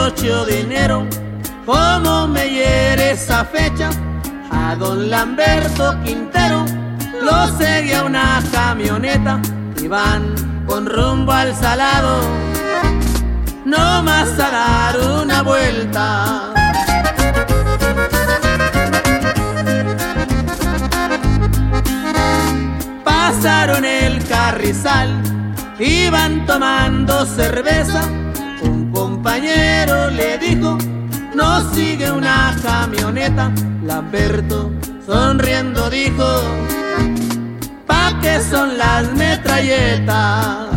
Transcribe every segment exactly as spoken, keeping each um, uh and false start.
ocho de enero, como me hiere esa fecha, a don Lamberto Quintero lo seguía una camioneta, iban con rumbo al Salado, no más a dar una vuelta. Pasaron el Carrizal, iban tomando cerveza, un compañero le dijo: nos sigue una camioneta. Lamberto sonriendo dijo: ¿pa' qué son las metralletas?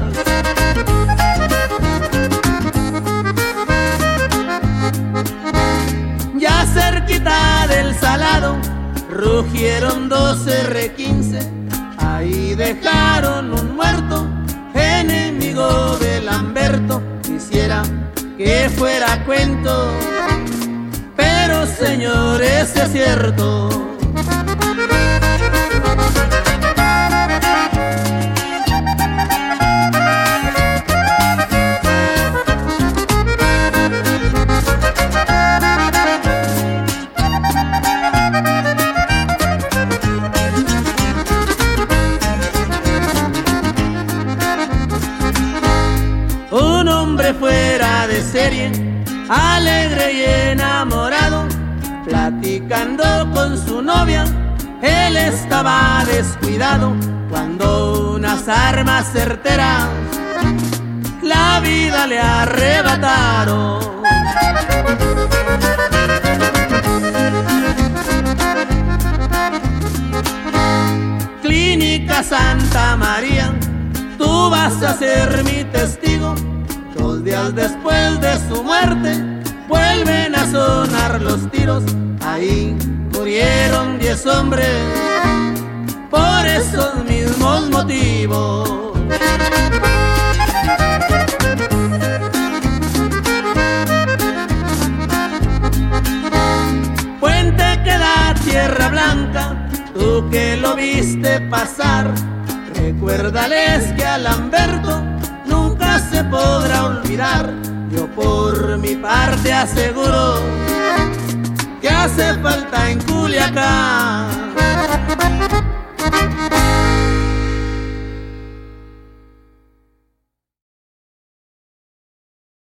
Ya cerquita del Salado rugieron dos erre quince, ahí dejaron un muerto, enemigo de Lamberto. Quisiera que fuera cuento, pero señores, es cierto. Un hombre fuera de serie, alegre y enamorado, platicando con su novia, él estaba descuidado, cuando unas armas certeras la vida le arrebataron. Clínica Santa María, tú vas a ser mi testigo. Dos días después de su muerte vuelven a sonar los tiros, ahí murieron diez hombres por esos mismos motivos. Puente que da Tierra Blanca, tú que lo viste pasar, recuérdales que a Lamberto nunca se podrá olvidar. Yo por mi parte aseguro que hace falta en Culiacán.